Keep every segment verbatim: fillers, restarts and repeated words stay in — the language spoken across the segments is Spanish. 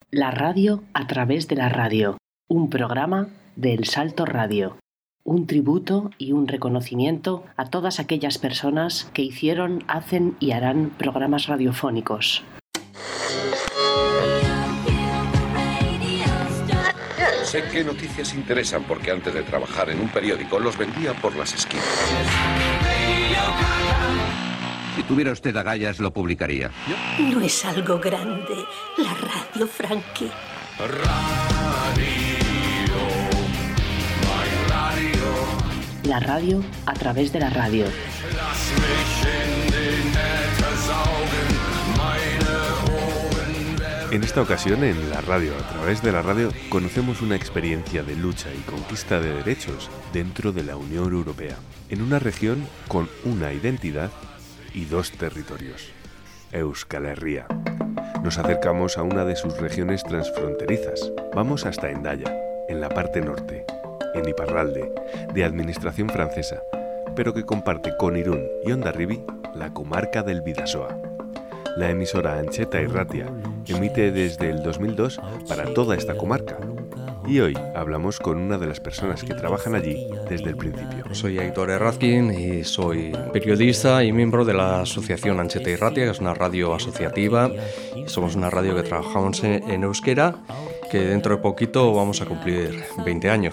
La radio a través de la radio, un programa de El Salto Radio. Un tributo y un reconocimiento a todas aquellas personas que hicieron, hacen y harán programas radiofónicos. Sé qué noticias interesan porque antes de trabajar en un periódico los vendía por las esquinas. Si tuviera usted agallas, lo publicaría. No es algo grande, la radio, Frankie. La radio a través de la radio. En esta ocasión, en la radio, a través de la radio, conocemos una experiencia de lucha y conquista de derechos dentro de la Unión Europea, en una región con una identidad y dos territorios, Euskal Herria. Nos acercamos a una de sus regiones transfronterizas. Vamos hasta Hendaya, en la parte norte, en Iparralde, de administración francesa, pero que comparte con Irún y Hondarribia la comarca del Bidasoa. La emisora Antxeta Irratia emite desde el dos mil dos para toda esta comarca. Y hoy hablamos con una de las personas que trabajan allí desde el principio. Soy Aitor Errazkin y soy periodista y miembro de la asociación Antxeta Irratia, que es una radio asociativa. Somos una radio que trabajamos en euskera, que dentro de poquito vamos a cumplir veinte años.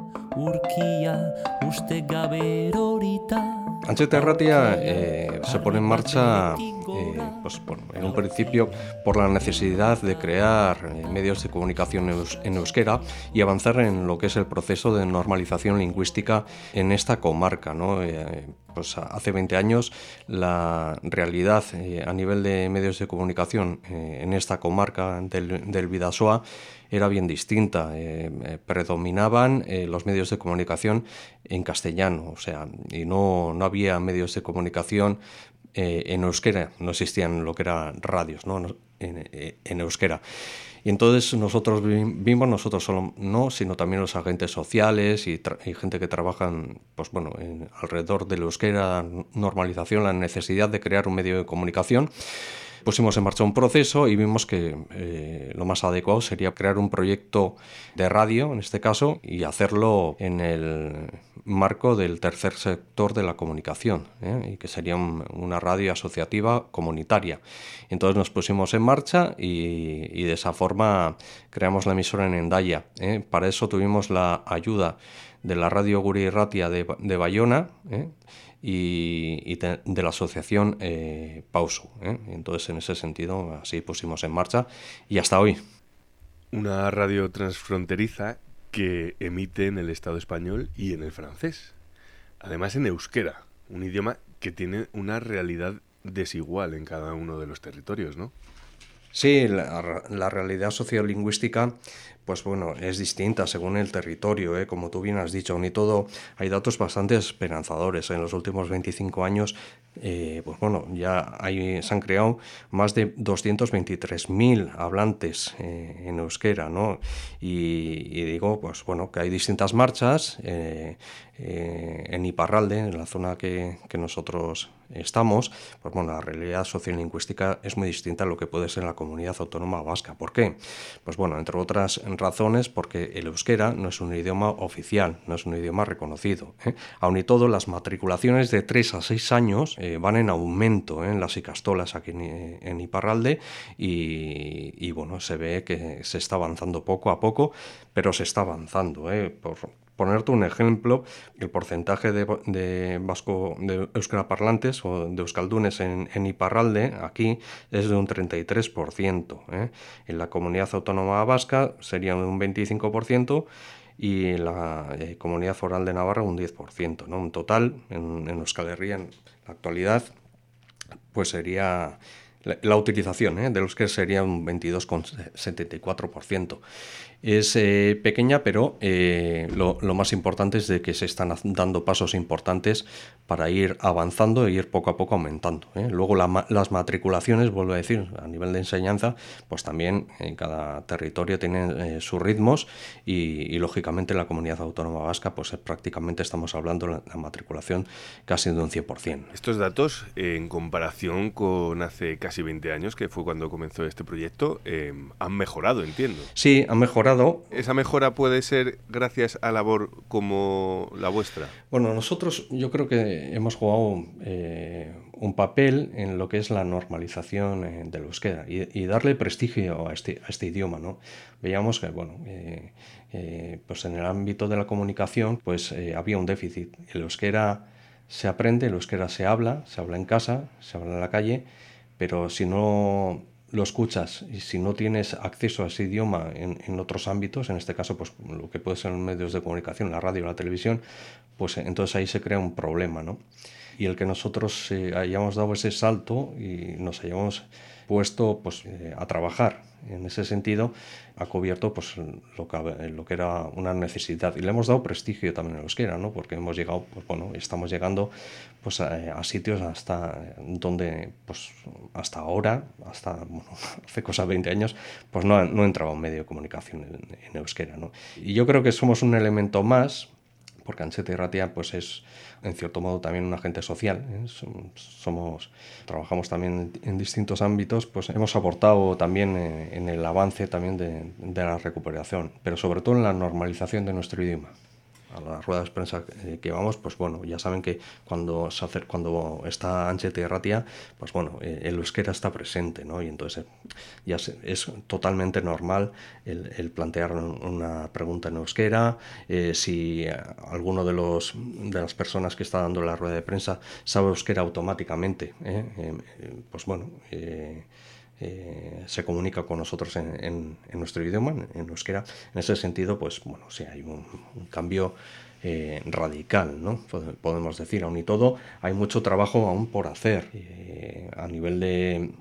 Antxeta Irratia eh, se pone en marcha eh, pues, por, en un principio por la necesidad de crear eh, medios de comunicación eus, en euskera y avanzar en lo que es el proceso de normalización lingüística en esta comarca, ¿no? Eh, pues hace veinte años la realidad eh, a nivel de medios de comunicación eh, en esta comarca del, del Bidasoa era bien distinta. Eh, eh, predominaban eh, los medios de comunicación en castellano, o sea, y no, no había medios de comunicación eh, en euskera, no existían lo que eran radios, ¿no? en, en euskera. Y entonces nosotros vimos, nosotros solo no, sino también los agentes sociales y, tra- y gente que trabajan pues, bueno, en, alrededor del euskera, normalización, la necesidad de crear un medio de comunicación. Pusimos en marcha un proceso y vimos que eh, lo más adecuado sería crear un proyecto de radio, en este caso, y hacerlo en el marco del tercer sector de la comunicación, ¿eh? y que sería un, una radio asociativa comunitaria. Entonces nos pusimos en marcha y, y de esa forma creamos la emisora en Hendaya, ¿eh? Para eso tuvimos la ayuda de la radio Gure Irratia de, de Bayona, ¿eh? y, y de, de la asociación eh, Pauso, ¿eh? Entonces en ese sentido así pusimos en marcha y hasta hoy. Una radio transfronteriza que emite en el Estado español y en el francés. Además en euskera, un idioma que tiene una realidad desigual en cada uno de los territorios, ¿no? Sí, la, la realidad sociolingüística, pues bueno, es distinta según el territorio, ¿eh? Como tú bien has dicho, ni todo, hay datos bastante esperanzadores. En los últimos veinticinco años, eh, pues bueno, ya hay, se han creado más de doscientos veintitrés mil hablantes eh, en euskera, ¿no? Y, y digo, pues bueno, que hay distintas marchas eh, eh, en Iparralde, en la zona que, que nosotros estamos, pues bueno, la realidad sociolingüística es muy distinta a lo que puede ser en la comunidad autónoma vasca. ¿Por qué? Pues bueno, entre otras razones, porque el euskera no es un idioma oficial, no es un idioma reconocido, ¿eh? Aun y todo, las matriculaciones de tres a seis años eh, van en aumento, ¿eh? En las ikastolas aquí en, en Iparralde y, y bueno, se ve que se está avanzando poco a poco, pero se está avanzando, ¿eh? Por ponerte un ejemplo, el porcentaje de, de vasco de euskera parlantes o de euskaldunes en, en Iparralde aquí es de un treinta y tres por ciento, ¿eh? En la comunidad autónoma vasca sería un veinticinco por ciento y en la eh, comunidad foral de Navarra un diez por ciento, ¿no? En total, en, en Euskal Herria en la actualidad, pues sería la, la utilización ¿eh? de los que sería un veintidós coma setenta y cuatro por ciento. Es eh, pequeña, pero eh, lo, lo más importante es de que se están dando pasos importantes para ir avanzando e ir poco a poco aumentando, ¿eh? Luego la, las matriculaciones, vuelvo a decir, a nivel de enseñanza, pues también en cada territorio tienen eh, sus ritmos y, y lógicamente en la comunidad autónoma vasca pues prácticamente estamos hablando de la, la matriculación casi de un cien por ciento. Estos datos, eh, en comparación con hace casi casi veinte años, que fue cuando comenzó este proyecto, eh, han mejorado, entiendo. Sí, han mejorado. ¿Esa mejora puede ser gracias a labor como la vuestra? Bueno, nosotros yo creo que hemos jugado eh, un papel en lo que es la normalización eh, del euskera y, y darle prestigio a este, a este idioma, ¿no? Veíamos que, bueno, eh, eh, pues en el ámbito de la comunicación pues eh, había un déficit. El euskera se aprende, el euskera se habla, se habla en casa, se habla en la calle, pero si no lo escuchas y si no tienes acceso a ese idioma en, en otros ámbitos, en este caso pues lo que puede ser en medios de comunicación, la radio, la televisión, pues entonces ahí se crea un problema, ¿no? Y el que nosotros eh, hayamos dado ese salto y nos hayamos puesto pues, eh, a trabajar en ese sentido, ha cubierto pues, lo, que, lo que era una necesidad. Y le hemos dado prestigio también a euskera, ¿no? Porque hemos llegado, pues bueno, estamos llegando pues, a, a sitios hasta donde, pues hasta ahora, hasta bueno, hace cosas veinte años, pues no, no entraba un medio de comunicación en, en euskera, ¿no? Y yo creo que somos un elemento más, porque Antxeta Irratia pues es en cierto modo también un agente social, ¿eh? Somos, trabajamos también en distintos ámbitos, pues hemos aportado también en, en el avance también de, de la recuperación, pero sobre todo en la normalización de nuestro idioma. A las ruedas de prensa que vamos, pues bueno, ya saben que cuando se hace, cuando está Antxeta Irratia, pues bueno, el euskera está presente, ¿no? Y entonces ya se, es totalmente normal el, el plantear una pregunta en euskera. Eh, si alguno de los de las personas que está dando la rueda de prensa sabe euskera automáticamente, ¿eh? Eh, pues bueno, eh, Eh, se comunica con nosotros en, en, en nuestro idioma, en, en euskera. En ese sentido, pues bueno, sí hay un, un cambio eh, radical, ¿no? Podemos decir, aún y todo, hay mucho trabajo aún por hacer. Eh, a nivel de,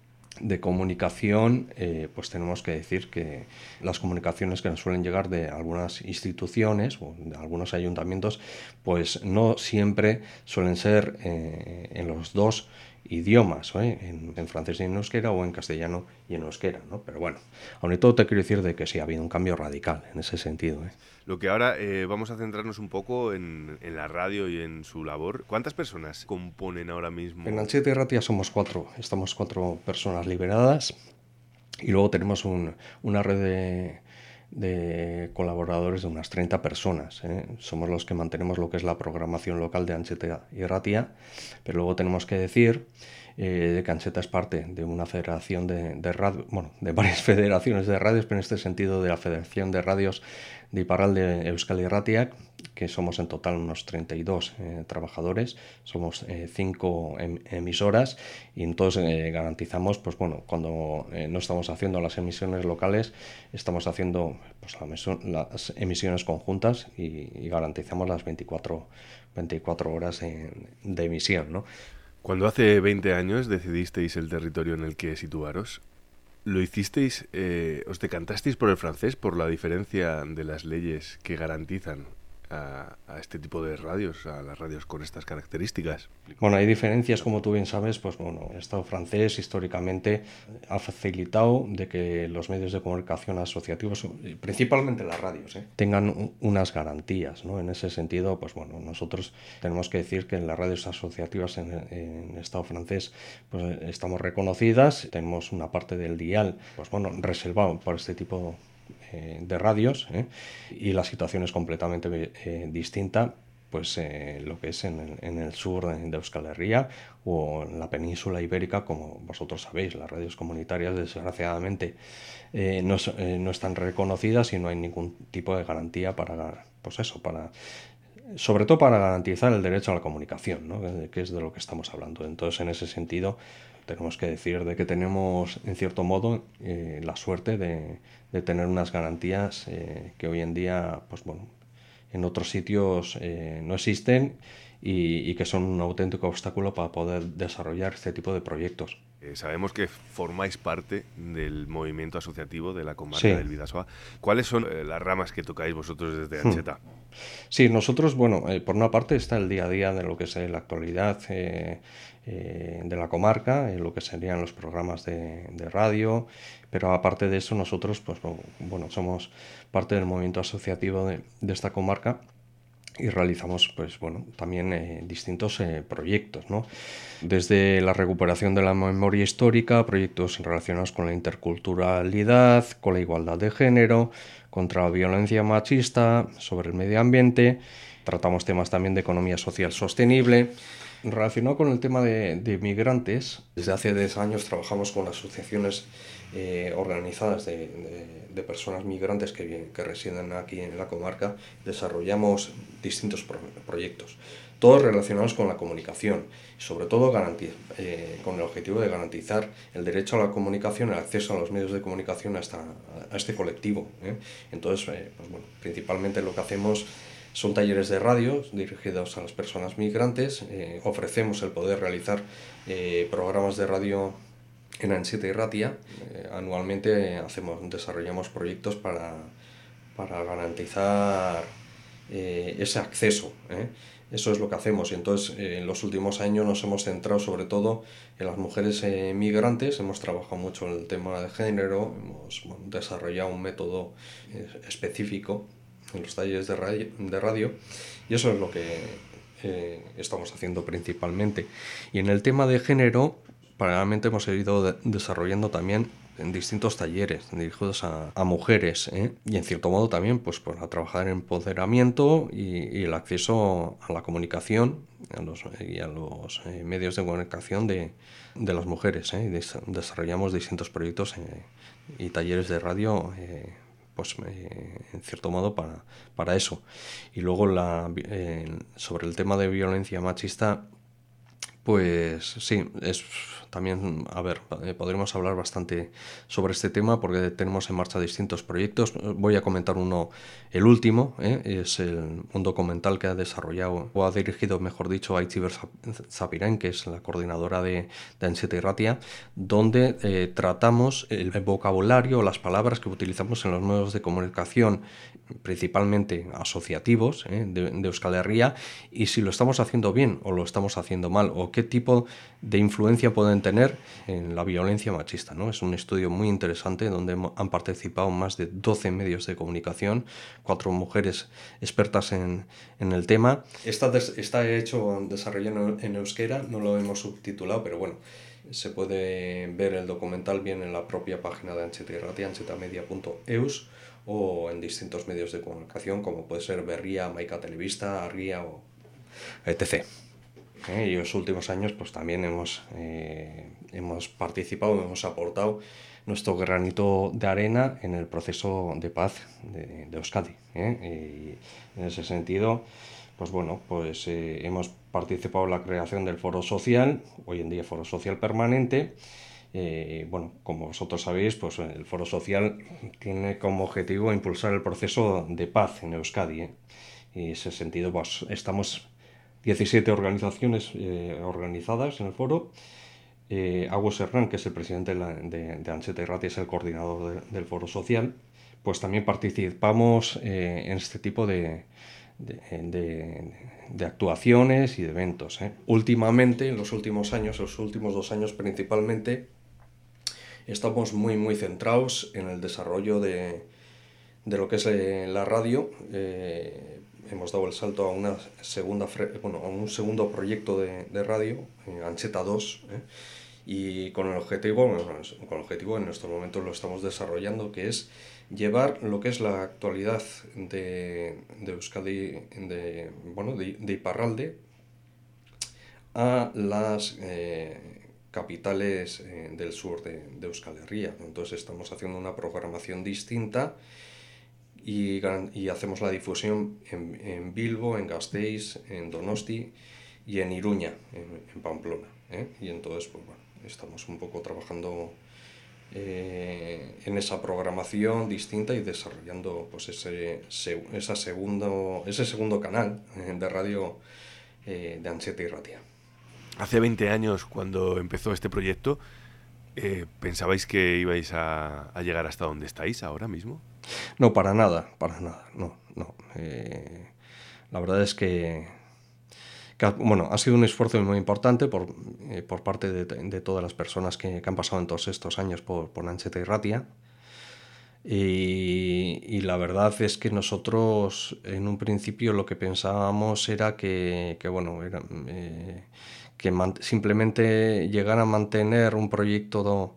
de comunicación, eh, pues tenemos que decir que las comunicaciones que nos suelen llegar de algunas instituciones o de algunos ayuntamientos, pues no siempre suelen ser eh, en los dos idiomas, ¿eh? en, en francés y en euskera o en castellano y en euskera, ¿no? Pero bueno, aún y todo te quiero decir de que sí ha habido un cambio radical en ese sentido, ¿eh? Lo que ahora eh, vamos a centrarnos un poco en, en la radio y en su labor. ¿Cuántas personas componen ahora mismo? En Antxeta Irratia somos cuatro, estamos cuatro personas liberadas y luego tenemos un, una red de, de colaboradores de unas treinta personas, ¿eh? Somos los que mantenemos lo que es la programación local de Antxeta Irratia, pero luego tenemos que decir eh, que Antxeta es parte de una federación de, de radio, bueno, de varias federaciones de radios, pero en este sentido de la Federación de Radios de Iparralde Euskal Irratia, que somos en total unos treinta y dos eh, trabajadores, somos eh, cinco em, emisoras y entonces eh, garantizamos, pues bueno, cuando eh, no estamos haciendo las emisiones locales, estamos haciendo pues, la, las emisiones conjuntas y, y garantizamos las veinticuatro horas en, de emisión, ¿no? Cuando hace veinte años decidisteis el territorio en el que situaros, ¿lo hicisteis, eh, os decantasteis por el francés por la diferencia de las leyes que garantizan a, a este tipo de radios, a las radios con estas características? Bueno, hay diferencias, como tú bien sabes, pues bueno, el Estado francés históricamente ha facilitado de que los medios de comunicación asociativos, principalmente las radios, ¿eh? tengan unas garantías, ¿no? En ese sentido, pues bueno, nosotros tenemos que decir que en las radios asociativas en, en el Estado francés pues estamos reconocidas, tenemos una parte del dial, pues bueno, reservado por este tipo de radios, ¿eh? Y la situación es completamente eh, distinta pues eh, lo que es en el, en el sur de, de Euskal Herria o en la península ibérica, como vosotros sabéis. Las radios comunitarias desgraciadamente eh, no, eh, no están reconocidas y no hay ningún tipo de garantía para, pues eso, para sobre todo para garantizar el derecho a la comunicación, ¿no? Que es de lo que estamos hablando. Entonces, en ese sentido, tenemos que decir de que tenemos, en cierto modo, eh, la suerte de, de tener unas garantías eh, que hoy en día, pues bueno, en otros sitios eh, no existen y, y que son un auténtico obstáculo para poder desarrollar este tipo de proyectos. Eh, sabemos que formáis parte del movimiento asociativo de la comarca Sí. del Bidasoa. ¿Cuáles son eh, las ramas que tocáis vosotros desde Antxeta? Hmm. Sí, nosotros, bueno, eh, por una parte está el día a día de lo que es eh, la actualidad eh, eh, de la comarca, eh, lo que serían los programas de, de radio, pero aparte de eso nosotros, pues bueno, somos parte del movimiento asociativo de, de esta comarca y realizamos pues bueno también eh, distintos eh, proyectos, ¿no? Desde la recuperación de la memoria histórica, proyectos relacionados con la interculturalidad, con la igualdad de género, contra la violencia machista, sobre el medio ambiente. Tratamos temas también de economía social sostenible. Relacionado con el tema de, de migrantes, desde hace diez años trabajamos con asociaciones eh, organizadas de, de, de personas migrantes que, que residen aquí en la comarca. Desarrollamos distintos pro, proyectos, todos relacionados con la comunicación, sobre todo garantiz, eh, con el objetivo de garantizar el derecho a la comunicación, el acceso a los medios de comunicación a, esta, a este colectivo, ¿eh? Entonces, eh, pues bueno, principalmente lo que hacemos son talleres de radio dirigidos a las personas migrantes. Eh, ofrecemos el poder realizar eh, programas de radio en Ancheta y Ratia. Eh, anualmente hacemos, desarrollamos proyectos para, para garantizar eh, ese acceso, ¿eh? Eso es lo que hacemos. Y entonces, eh, en los últimos años nos hemos centrado sobre todo en las mujeres eh, migrantes. Hemos trabajado mucho en el tema de género, hemos bueno, desarrollado un método eh, específico en los talleres de radio, de radio y eso es lo que eh, estamos haciendo principalmente. Y en el tema de género, paralelamente hemos ido de, desarrollando también en distintos talleres dirigidos a, a mujeres, ¿eh? Y en cierto modo también pues, pues a trabajar en empoderamiento y, y el acceso a la comunicación a los, y a los eh, medios de comunicación de, de las mujeres, ¿eh? Y des, desarrollamos distintos proyectos eh, y talleres de radio eh, pues eh, en cierto modo para, para eso. Y luego la, eh, sobre el tema de violencia machista, pues sí, es también, a ver, eh, podremos hablar bastante sobre este tema porque tenemos en marcha distintos proyectos. Voy a comentar uno, el último, ¿eh? es el, un documental que ha desarrollado, o ha dirigido, mejor dicho, Aitziber Zapirain, que es la coordinadora de, de Ancheta y Ratia, donde eh, tratamos el vocabulario, las palabras que utilizamos en los medios de comunicación, principalmente asociativos, ¿eh? de, de Euskal Herria, y si lo estamos haciendo bien o lo estamos haciendo mal, o qué tipo de influencia pueden tener en la violencia machista, ¿no? Es un estudio muy interesante donde han participado más de doce medios de comunicación, cuatro mujeres expertas en, en el tema. Está, des, está hecho, desarrollado en euskera, no lo hemos subtitulado, pero bueno, se puede ver el documental bien en la propia página de Ancheta y Ratia, anchetamedia punto eus, o en distintos medios de comunicación como puede ser Berria, Maika Telebista, Argia o etcétera. Eh, y en los últimos años pues también hemos, eh, hemos participado, hemos aportado nuestro granito de arena en el proceso de paz de, de Euskadi. Eh, y en ese sentido, pues bueno, pues eh, hemos participado en la creación del Foro Social, hoy en día Foro Social Permanente. Eh, bueno, como vosotros sabéis, pues el Foro Social tiene como objetivo impulsar el proceso de paz en Euskadi. Eh. Y en ese sentido, pues estamos diecisiete organizaciones eh, organizadas en el foro. Eh, Agus Herrán, que es el presidente de, la, de, de Ancheta y Ratia, es el coordinador de, del Foro Social. Pues también participamos eh, en este tipo de, de, de, de actuaciones y de eventos. Eh. Últimamente, en los últimos años, los últimos dos años principalmente, estamos muy, muy centrados en el desarrollo de, de lo que es eh, la radio. Eh, hemos dado el salto a una segunda bueno a un segundo proyecto de, de radio, eh, Ancheta dos, eh, y con el objetivo bueno, con el objetivo en estos momentos lo estamos desarrollando, que es llevar lo que es la actualidad de, de Euskadi, de bueno de, de Iparralde, a las eh, capitales eh, del sur de, de Euskal Herria. Entonces estamos haciendo una programación distinta. Y, y hacemos la difusión en, en Bilbo, en Gasteiz, en Donosti y en Iruña, en, en Pamplona. ¿eh? Y entonces, pues bueno, estamos un poco trabajando eh, en esa programación distinta y desarrollando pues ese, se, esa segundo, ese segundo canal de radio eh, de Ancheta y Ratia. Hace veinte años, cuando empezó este proyecto, eh, ¿pensabais que ibais a, a llegar hasta donde estáis ahora mismo? No, para nada, para nada, no, no. Eh, la verdad es que, que, bueno, ha sido un esfuerzo muy importante por, eh, por parte de, de todas las personas que, que han pasado en todos estos años por, por Ancheta y Ratia. Y, y la verdad es que nosotros en un principio lo que pensábamos era que, que bueno, era, eh, que man- simplemente llegar a mantener un proyecto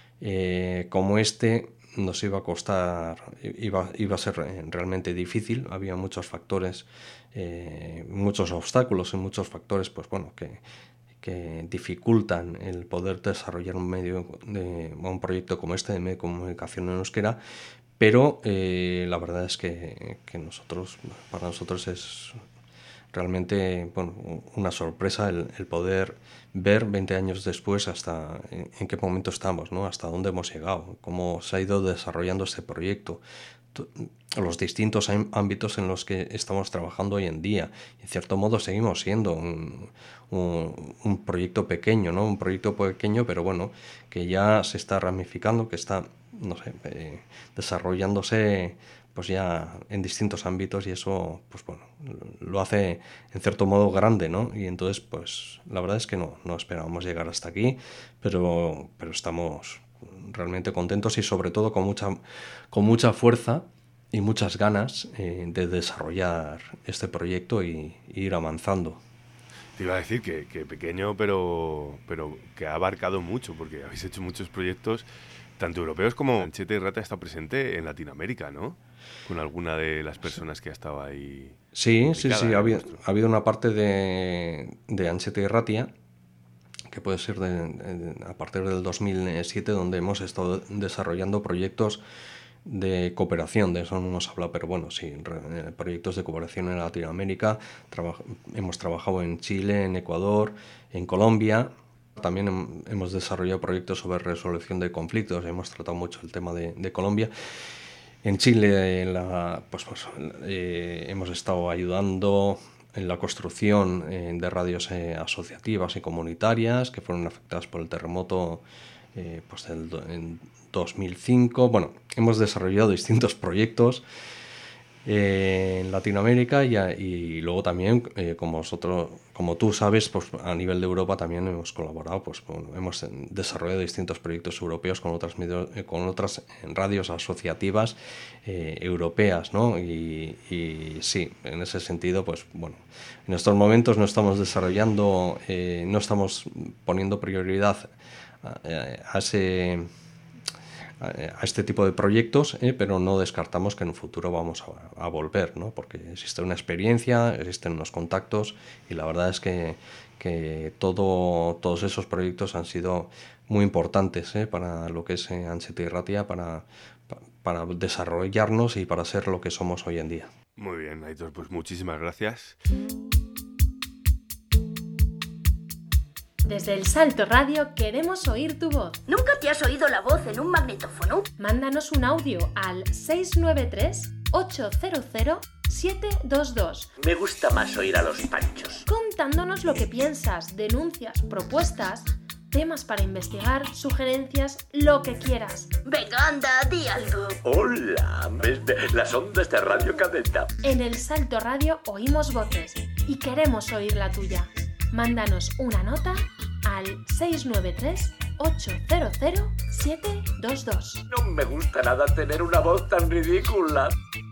eh, como este nos iba a costar, iba, iba a ser realmente difícil. Había muchos factores, eh, muchos obstáculos y muchos factores, pues bueno, que, que dificultan el poder desarrollar un medio de un proyecto como este de medio de comunicación en euskera, pero eh, la verdad es que, que nosotros, para nosotros es realmente, bueno, una sorpresa el, el poder ver veinte años después hasta en, en qué momento estamos, ¿no? Hasta dónde hemos llegado, cómo se ha ido desarrollando este proyecto, los distintos ámbitos en los que estamos trabajando hoy en día. En cierto modo seguimos siendo un, un, un proyecto pequeño, ¿no? Un proyecto pequeño, pero bueno, que ya se está ramificando, que está, no sé, eh, desarrollándose pues ya en distintos ámbitos, y eso, pues bueno, lo hace en cierto modo grande, ¿no? Y entonces, pues la verdad es que no, no esperábamos llegar hasta aquí, pero, pero estamos realmente contentos y sobre todo con mucha, con mucha fuerza y muchas ganas eh, de desarrollar este proyecto y, y ir avanzando. Te iba a decir que, que pequeño, pero, pero que ha abarcado mucho, porque habéis hecho muchos proyectos, tanto europeos como Ancheta y Ratia está presente en Latinoamérica, ¿no? Con alguna de las personas que ha estado ahí. Sí, sí, sí, ha habido, ha habido una parte de, de Ancheta y Ratia, que puede ser de, de, a partir del dos mil siete, donde hemos estado desarrollando proyectos de cooperación. De eso no hemos hablado, pero bueno, sí, proyectos de cooperación en Latinoamérica. Traba, hemos trabajado en Chile, en Ecuador, en Colombia. También hemos desarrollado proyectos sobre resolución de conflictos. Hemos tratado mucho el tema de, de Colombia. En Chile, en la, pues, pues, eh, hemos estado ayudando en la construcción eh, de radios eh, asociativas y comunitarias que fueron afectadas por el terremoto eh, pues del, en dos mil cinco. Bueno, hemos desarrollado distintos proyectos eh, en Latinoamérica y, y luego también, eh, como, vosotros, como tú sabes, pues a nivel de Europa también hemos colaborado, pues bueno, hemos desarrollado distintos proyectos europeos con otras, con otras radios asociativas eh, europeas, ¿no? Y, y sí, en ese sentido, pues bueno, en estos momentos no estamos desarrollando, eh, no estamos poniendo prioridad a, a ese... a este tipo de proyectos, eh, pero no descartamos que en un futuro vamos a, a volver, ¿no? Porque existe una experiencia, existen unos contactos y la verdad es que, que todo, todos esos proyectos han sido muy importantes eh, para lo que es eh, Ancheta y Ratia, para, para desarrollarnos y para ser lo que somos hoy en día. Muy bien, Aitor, pues muchísimas gracias. Desde El Salto Radio queremos oír tu voz. ¿Nunca te has oído la voz en un magnetófono? Mándanos un audio al seis nueve tres, ocho cero cero, siete dos dos. Me gusta más oír a los panchos. Contándonos lo que piensas, denuncias, propuestas, temas para investigar, sugerencias, lo que quieras. Venga, anda, di algo. Hola, las ondas de Radio Cadena. En El Salto Radio oímos voces y queremos oír la tuya. Mándanos una nota al seis nueve tres, ocho cero cero, siete dos dos. No me gusta nada tener una voz tan ridícula.